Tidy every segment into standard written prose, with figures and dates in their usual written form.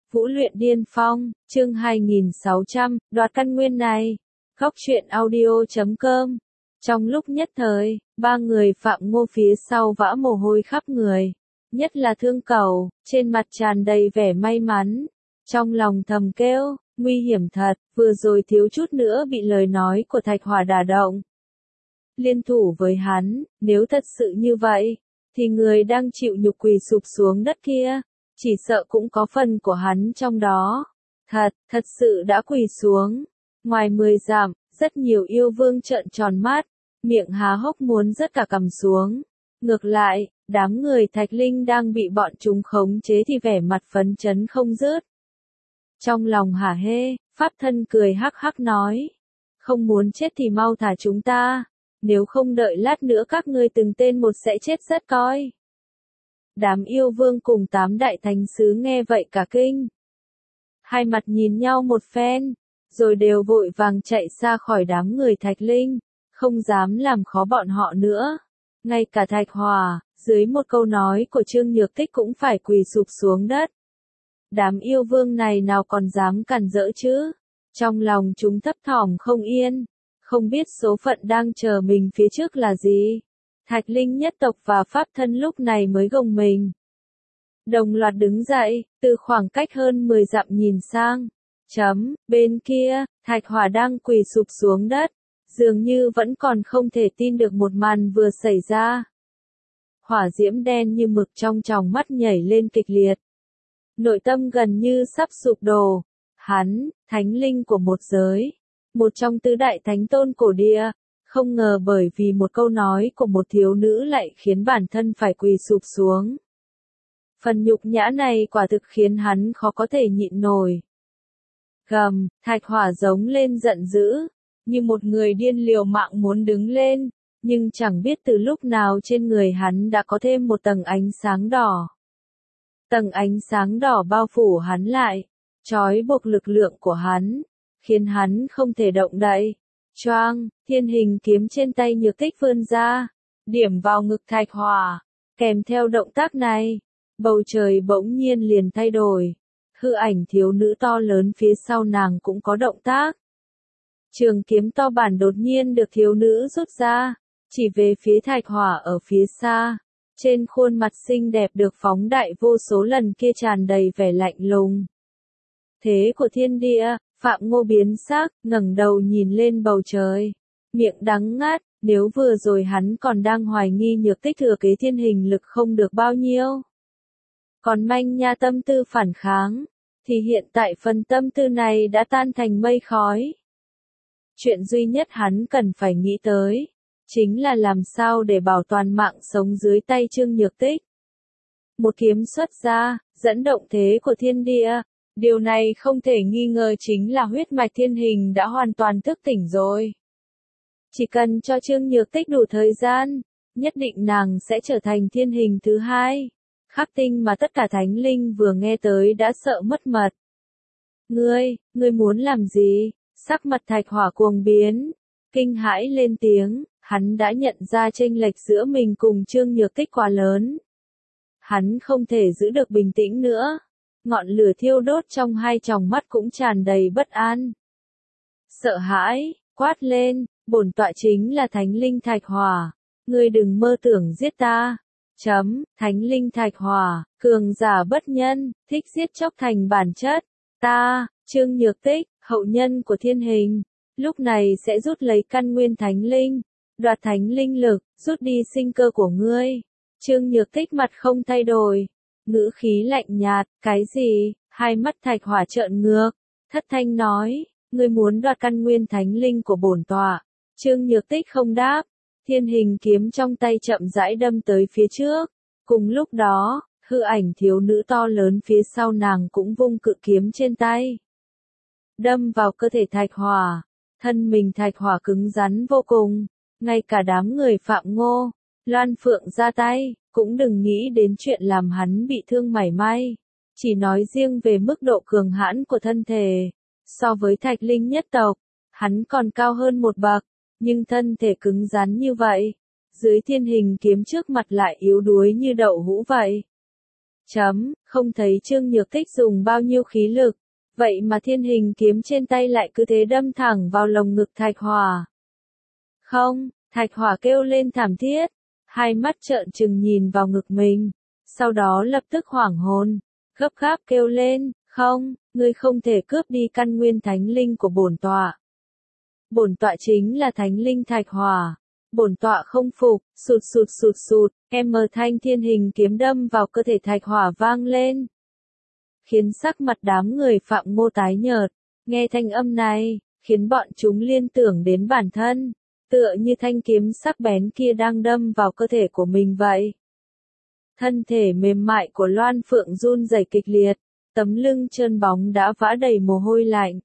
Vũ luyện điên phong, chương 2600, đoạt căn nguyên này. Góc truyện audio.com. Trong lúc nhất thời, ba người Phạm Ngô phía sau vã mồ hôi khắp người. Nhất là Thương Cẩu, trên mặt tràn đầy vẻ may mắn. Trong lòng thầm kêu, nguy hiểm thật, vừa rồi thiếu chút nữa bị lời nói của Thạch Hỏa đả động. Liên thủ với hắn, nếu thật sự như vậy, thì người đang chịu nhục quỳ sụp xuống đất kia, chỉ sợ cũng có phần của hắn trong đó. Thật sự đã quỳ xuống. Ngoài 10 dặm, rất nhiều yêu vương trợn tròn mắt, miệng há hốc muốn rớt cả cằm xuống. Ngược lại, đám người Thạch Linh đang bị bọn chúng khống chế thì vẻ mặt phấn chấn không dứt. Trong lòng hả hê, Pháp Thân cười hắc hắc nói. Không muốn chết thì mau thả chúng ta, nếu không đợi lát nữa các ngươi từng tên một sẽ chết rất coi. Đám yêu vương cùng 8 đại thánh sứ nghe vậy cả kinh. Hai mặt nhìn nhau một phen, rồi đều vội vàng chạy xa khỏi đám người Thạch Linh, không dám làm khó bọn họ nữa. Ngay cả Thạch Hỏa, dưới một câu nói của Trương Nhược Tích cũng phải quỳ sụp xuống đất. Đám yêu vương này nào còn dám cản rỡ chứ? Trong lòng chúng thấp thỏm không yên, không biết số phận đang chờ mình phía trước là gì. Thạch Linh nhất tộc và Pháp Thân lúc này mới gồng mình. Đồng loạt đứng dậy, từ khoảng cách hơn 10 dặm nhìn sang. Bên kia, Thạch Hỏa đang quỳ sụp xuống đất, dường như vẫn còn không thể tin được một màn vừa xảy ra. Hỏa diễm đen như mực trong tròng mắt nhảy lên kịch liệt. Nội tâm gần như sắp sụp đổ. Hắn, thánh linh của một giới, một trong tứ đại thánh tôn cổ địa, không ngờ bởi vì một câu nói của một thiếu nữ lại khiến bản thân phải quỳ sụp xuống. Phần nhục nhã này quả thực khiến hắn khó có thể nhịn nổi. Gầm, Thạch Hỏa giống lên giận dữ, như một người điên liều mạng muốn đứng lên, nhưng chẳng biết từ lúc nào trên người hắn đã có thêm một tầng ánh sáng đỏ. Tầng ánh sáng đỏ bao phủ hắn lại, trói buộc lực lượng của hắn, khiến hắn không thể động đậy. Choang, thiên hình kiếm trên tay Nhược Tích vươn ra, điểm vào ngực Thạch Hỏa. Kèm theo động tác này, bầu trời bỗng nhiên liền thay đổi. Hư ảnh thiếu nữ to lớn phía sau nàng cũng có động tác. Trường kiếm to bản đột nhiên được thiếu nữ rút ra, chỉ về phía Thạch Hỏa ở phía xa. Trên khuôn mặt xinh đẹp được phóng đại vô số lần kia tràn đầy vẻ lạnh lùng. Thế của thiên địa, Phạm Ngô biến sắc, ngẩng đầu nhìn lên bầu trời. Miệng đắng ngắt, nếu vừa rồi hắn còn đang hoài nghi Nhược Tích thừa kế thiên hình lực không được bao nhiêu. Còn manh nha tâm tư phản kháng, thì hiện tại phần tâm tư này đã tan thành mây khói. Chuyện duy nhất hắn cần phải nghĩ tới, chính là làm sao để bảo toàn mạng sống dưới tay Trương Nhược Tích. Một kiếm xuất ra, dẫn động thế của thiên địa. Điều này không thể nghi ngờ chính là huyết mạch thiên hình đã hoàn toàn thức tỉnh rồi. Chỉ cần cho Trương Nhược Tích đủ thời gian, nhất định nàng sẽ trở thành thiên hình thứ hai. Khắc Tinh mà tất cả thánh linh vừa nghe tới đã sợ mất mật. Ngươi muốn làm gì? Sắc mặt Thạch Hỏa cuồng biến, kinh hãi lên tiếng, hắn đã nhận ra chênh lệch giữa mình cùng Trương Nhược Tích quá lớn. Hắn không thể giữ được bình tĩnh nữa. Ngọn lửa thiêu đốt trong hai tròng mắt cũng tràn đầy bất an. Sợ hãi, quát lên, bổn tọa chính là Thánh Linh Thạch Hỏa, ngươi đừng mơ tưởng giết ta. Thánh Linh Thạch Hỏa, cường giả bất nhân, thích giết chóc thành bản chất. Ta, Trương Nhược Tích, hậu nhân của thiên hình, lúc này sẽ rút lấy căn nguyên Thánh Linh, đoạt Thánh Linh lực, rút đi sinh cơ của ngươi. Trương Nhược Tích mặt không thay đổi. Ngữ khí lạnh nhạt, cái gì? Hai mắt Thạch Hỏa trợn ngược, thất thanh nói, ngươi muốn đoạt căn nguyên thánh linh của bổn tọa. Trương Nhược Tích không đáp, thiên hình kiếm trong tay chậm rãi đâm tới phía trước. Cùng lúc đó, hư ảnh thiếu nữ to lớn phía sau nàng cũng vung cự kiếm trên tay. Đâm vào cơ thể Thạch Hỏa, thân mình Thạch Hỏa cứng rắn vô cùng, ngay cả đám người Phạm Ngô, Loan Phượng ra tay, cũng đừng nghĩ đến chuyện làm hắn bị thương mảy may. Chỉ nói riêng về mức độ cường hãn của thân thể, so với Thạch Linh nhất tộc, hắn còn cao hơn một bậc, nhưng thân thể cứng rắn như vậy, dưới thiên hình kiếm trước mặt lại yếu đuối như đậu hũ vậy. Không thấy Trương Nhược Tích dùng bao nhiêu khí lực, vậy mà thiên hình kiếm trên tay lại cứ thế đâm thẳng vào lồng ngực Thạch Hỏa. Không, Thạch Hỏa kêu lên thảm thiết, hai mắt trợn trừng nhìn vào ngực mình, sau đó lập tức hoảng hồn, gấp gáp kêu lên, không, ngươi không thể cướp đi căn nguyên thánh linh của bổn tọa. Bổn tọa chính là thánh linh Thạch Hỏa. Bổn tọa không phục, sụt, thanh thiên hình kiếm đâm vào cơ thể Thạch Hỏa vang lên. Khiến sắc mặt đám người Phạm Ngô tái nhợt, nghe thanh âm này, khiến bọn chúng liên tưởng đến bản thân, tựa như thanh kiếm sắc bén kia đang đâm vào cơ thể của mình vậy. Thân thể mềm mại của Loan Phượng run rẩy kịch liệt, tấm lưng trơn bóng đã vã đầy mồ hôi lạnh.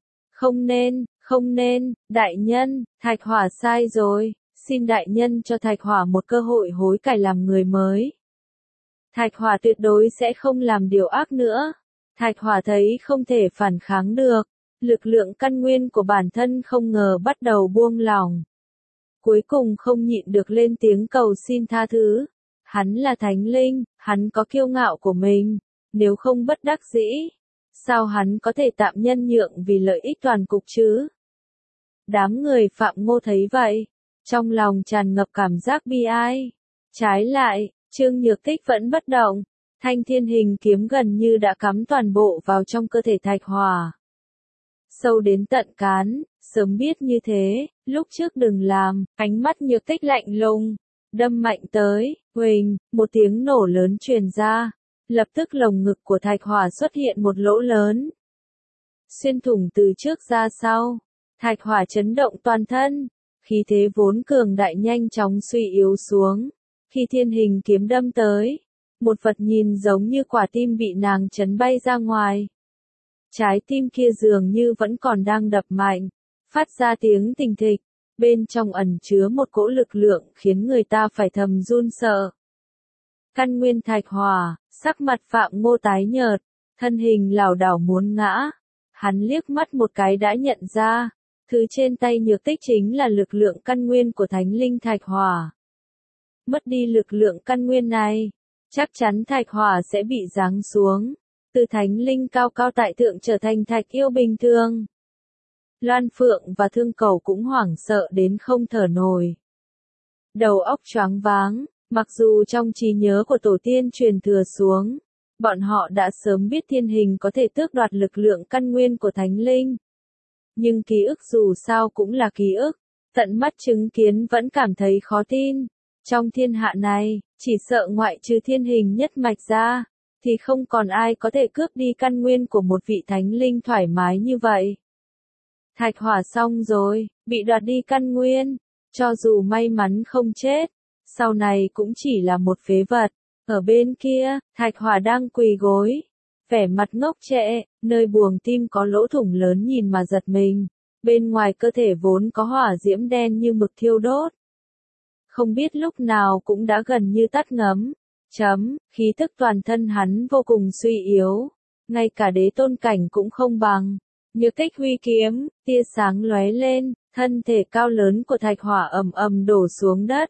Không nên, đại nhân, Thạch Hỏa sai rồi, xin đại nhân cho Thạch Hỏa một cơ hội hối cải làm người mới. Thạch Hỏa tuyệt đối sẽ không làm điều ác nữa. Thạch Hỏa thấy không thể phản kháng được, lực lượng căn nguyên của bản thân không ngờ bắt đầu buông lỏng. Cuối cùng không nhịn được lên tiếng cầu xin tha thứ. Hắn là thánh linh, hắn có kiêu ngạo của mình, nếu không bất đắc dĩ, sao hắn có thể tạm nhân nhượng vì lợi ích toàn cục chứ? Đám người Phạm Ngô thấy vậy, trong lòng tràn ngập cảm giác bi ai. Trái lại, Trương Nhược Tích vẫn bất động, thanh thiên hình kiếm gần như đã cắm toàn bộ vào trong cơ thể Thạch Hỏa. Sâu đến tận cán, sớm biết như thế, lúc trước đừng làm, ánh mắt Nhược Tích lạnh lùng, đâm mạnh tới, huỳnh, một tiếng nổ lớn truyền ra, lập tức lồng ngực của Thạch Hỏa xuất hiện một lỗ lớn. Xuyên thủng từ trước ra sau, Thạch Hỏa chấn động toàn thân, khí thế vốn cường đại nhanh chóng suy yếu xuống. Khi thiên hình kiếm đâm tới, một vật nhìn giống như quả tim bị nàng chấn bay ra ngoài. Trái tim kia dường như vẫn còn đang đập mạnh, phát ra tiếng thình thịch, bên trong ẩn chứa một cỗ lực lượng khiến người ta phải thầm run sợ. Căn nguyên Thạch Hỏa, sắc mặt Phạm Ngô tái nhợt, thân hình lảo đảo muốn ngã. Hắn liếc mắt một cái đã nhận ra, thứ trên tay Nhược Tích chính là lực lượng căn nguyên của thánh linh Thạch Hỏa. Mất đi lực lượng căn nguyên này, chắc chắn Thạch Hỏa sẽ bị giáng xuống, từ thánh linh cao cao tại thượng trở thành thạch yêu bình thường. Loan Phượng và Thương Cầu cũng hoảng sợ đến không thở nổi. Đầu óc choáng váng, mặc dù trong trí nhớ của tổ tiên truyền thừa xuống, bọn họ đã sớm biết thiên hình có thể tước đoạt lực lượng căn nguyên của thánh linh. Nhưng ký ức dù sao cũng là ký ức, tận mắt chứng kiến vẫn cảm thấy khó tin. Trong thiên hạ này, chỉ sợ ngoại trừ thiên hình nhất mạch ra, thì không còn ai có thể cướp đi căn nguyên của một vị thánh linh thoải mái như vậy. Thạch Hỏa xong rồi, bị đoạt đi căn nguyên, cho dù may mắn không chết, sau này cũng chỉ là một phế vật. Ở bên kia, Thạch Hỏa đang quỳ gối, vẻ mặt ngốc trệ, nơi buồng tim có lỗ thủng lớn nhìn mà giật mình, bên ngoài cơ thể vốn có hỏa diễm đen như mực thiêu đốt. Không biết lúc nào cũng đã gần như tắt ngấm. Khí tức toàn thân hắn vô cùng suy yếu, ngay cả đế tôn cảnh cũng không bằng. Nhược Tích huy kiếm, tia sáng lóe lên, thân thể cao lớn của Thạch Hỏa ầm ầm đổ xuống đất,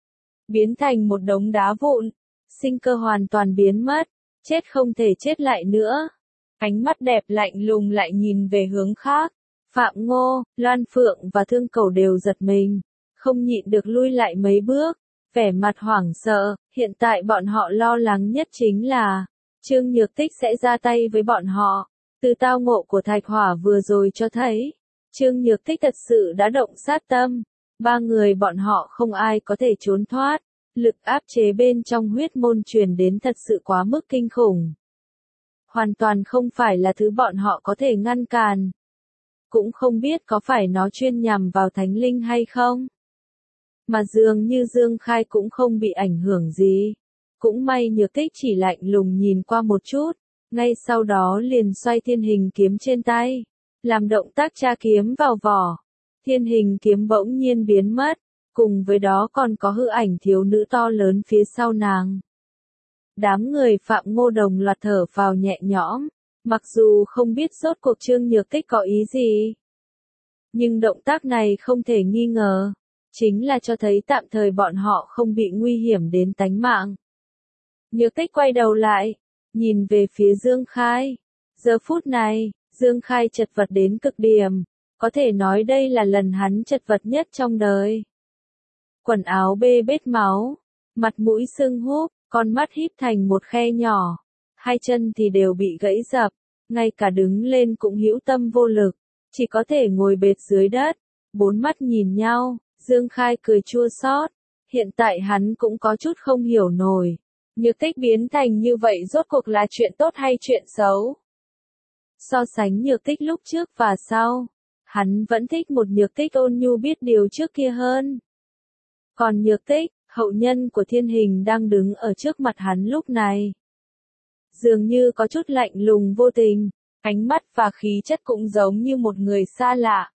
biến thành một đống đá vụn, sinh cơ hoàn toàn biến mất, chết không thể chết lại nữa. Ánh mắt đẹp lạnh lùng lại nhìn về hướng khác, Phạm Ngô, Loan Phượng và Thương Cầu đều giật mình, không nhịn được lui lại mấy bước, vẻ mặt hoảng sợ. Hiện tại bọn họ lo lắng nhất chính là Trương Nhược Tích sẽ ra tay với bọn họ. Từ tao ngộ của Thạch Hỏa vừa rồi cho thấy, Trương Nhược Tích thật sự đã động sát tâm. Ba người bọn họ không ai có thể trốn thoát, lực áp chế bên trong huyết môn truyền đến thật sự quá mức kinh khủng. Hoàn toàn không phải là thứ bọn họ có thể ngăn cản. Cũng không biết có phải nó chuyên nhằm vào thánh linh hay không. Mà dường như Dương Khai cũng không bị ảnh hưởng gì. Cũng may Nhược Tích chỉ lạnh lùng nhìn qua một chút, ngay sau đó liền xoay thiên hình kiếm trên tay, làm động tác tra kiếm vào vỏ. Thiên hình kiếm bỗng nhiên biến mất, cùng với đó còn có hư ảnh thiếu nữ to lớn phía sau nàng. Đám người Phạm Ngô đồng loạt thở phào nhẹ nhõm, mặc dù không biết rốt cuộc Trương Nhược Tích có ý gì. Nhưng động tác này không thể nghi ngờ, chính là cho thấy tạm thời bọn họ không bị nguy hiểm đến tánh mạng. Nhược Tích quay đầu lại, nhìn về phía Dương Khai. Giờ phút này, Dương Khai chật vật đến cực điểm, có thể nói đây là lần hắn chật vật nhất trong đời. Quần áo bê bết máu, mặt mũi sưng húp, con mắt híp thành một khe nhỏ, hai chân thì đều bị gãy dập, ngay cả đứng lên cũng hữu tâm vô lực, chỉ có thể ngồi bệt dưới đất, bốn mắt nhìn nhau, Dương Khai cười chua xót, hiện tại hắn cũng có chút không hiểu nổi, Nhược Tích biến thành như vậy rốt cuộc là chuyện tốt hay chuyện xấu? So sánh Nhược Tích lúc trước và sau, hắn vẫn thích một Nhược Tích ôn nhu biết điều trước kia hơn. Còn Nhược Tích, hậu nhân của Thiên Hình đang đứng ở trước mặt hắn lúc này. Dường như có chút lạnh lùng vô tình, ánh mắt và khí chất cũng giống như một người xa lạ.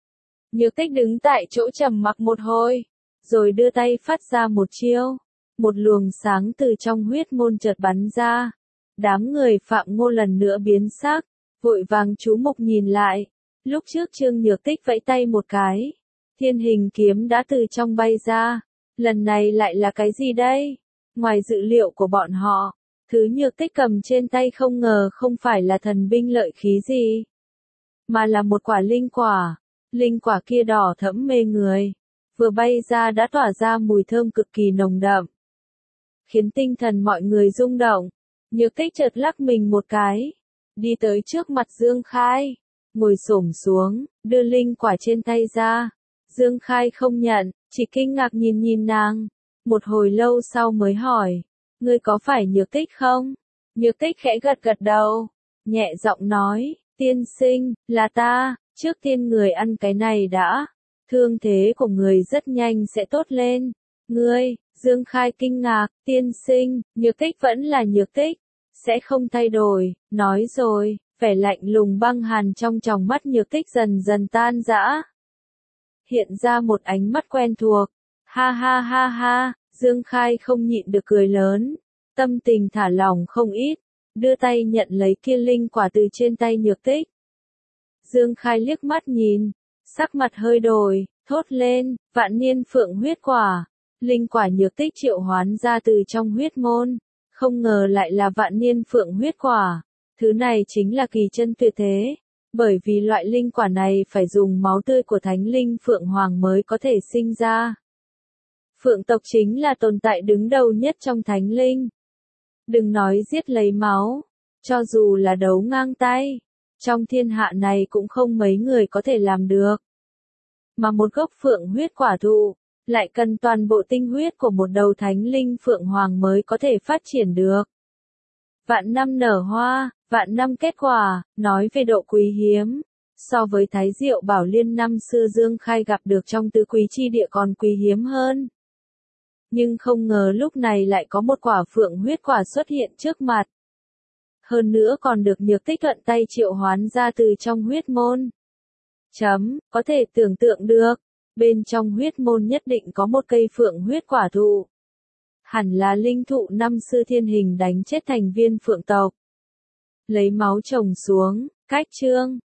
Nhược Tích đứng tại chỗ trầm mặc một hồi, rồi đưa tay phát ra một chiêu. Một luồng sáng từ trong huyết môn chợt bắn ra. Đám người Phạm Ngô lần nữa biến sắc, vội vàng chú mục nhìn lại. Lúc trước Trương Nhược Tích vẫy tay một cái, Thiên Hình kiếm đã từ trong bay ra. Lần này lại là cái gì đây? Ngoài dự liệu của bọn họ, thứ Nhược Tích cầm trên tay không ngờ không phải là thần binh lợi khí gì, mà là một quả linh quả. Linh quả kia đỏ thẫm mê người, vừa bay ra đã tỏa ra mùi thơm cực kỳ nồng đậm, khiến tinh thần mọi người rung động. Nhược Tích chợt lắc mình một cái, đi tới trước mặt Dương Khai, ngồi xổm xuống, đưa linh quả trên tay ra. Dương Khai không nhận, chỉ kinh ngạc nhìn nhìn nàng. Một hồi lâu sau mới hỏi, ngươi có phải Nhược Tích không? Nhược Tích khẽ gật gật đầu, nhẹ giọng nói, tiên sinh, là ta, trước tiên người ăn cái này đã. Thương thế của người rất nhanh sẽ tốt lên. Ngươi, Dương Khai kinh ngạc, tiên sinh, Nhược Tích vẫn là Nhược Tích, sẽ không thay đổi, nói rồi, vẻ lạnh lùng băng hàn trong tròng mắt Nhược Tích dần dần tan rã. Hiện ra một ánh mắt quen thuộc, ha ha ha ha, Dương Khai không nhịn được cười lớn, tâm tình thả lỏng không ít, đưa tay nhận lấy kia linh quả từ trên tay Nhược Tích. Dương Khai liếc mắt nhìn, sắc mặt hơi đổi, thốt lên, vạn niên phượng huyết quả. Linh quả Nhược Tích triệu hoán ra từ trong huyết môn, không ngờ lại là vạn niên phượng huyết quả. Thứ này chính là kỳ chân tuyệt thế, bởi vì loại linh quả này phải dùng máu tươi của thánh linh phượng hoàng mới có thể sinh ra. Phượng tộc chính là tồn tại đứng đầu nhất trong thánh linh. Đừng nói giết lấy máu, cho dù là đấu ngang tay, trong thiên hạ này cũng không mấy người có thể làm được. Mà một gốc phượng huyết quả thụ, lại cần toàn bộ tinh huyết của một đầu thánh linh phượng hoàng mới có thể phát triển được. Vạn năm nở hoa, vạn năm kết quả, nói về độ quý hiếm, so với thái diệu bảo liên năm xưa Dương Khai gặp được trong tứ quý chi địa còn quý hiếm hơn. Nhưng không ngờ lúc này lại có một quả phượng huyết quả xuất hiện trước mặt. Hơn nữa còn được Nhược Tích thuận tay triệu hoán ra từ trong huyết môn. Có thể tưởng tượng được, bên trong huyết môn nhất định có một cây phượng huyết quả thụ. Hẳn là linh thụ năm xưa Thiên Hình đánh chết thành viên phượng tộc. Lấy máu trồng xuống, cách chương.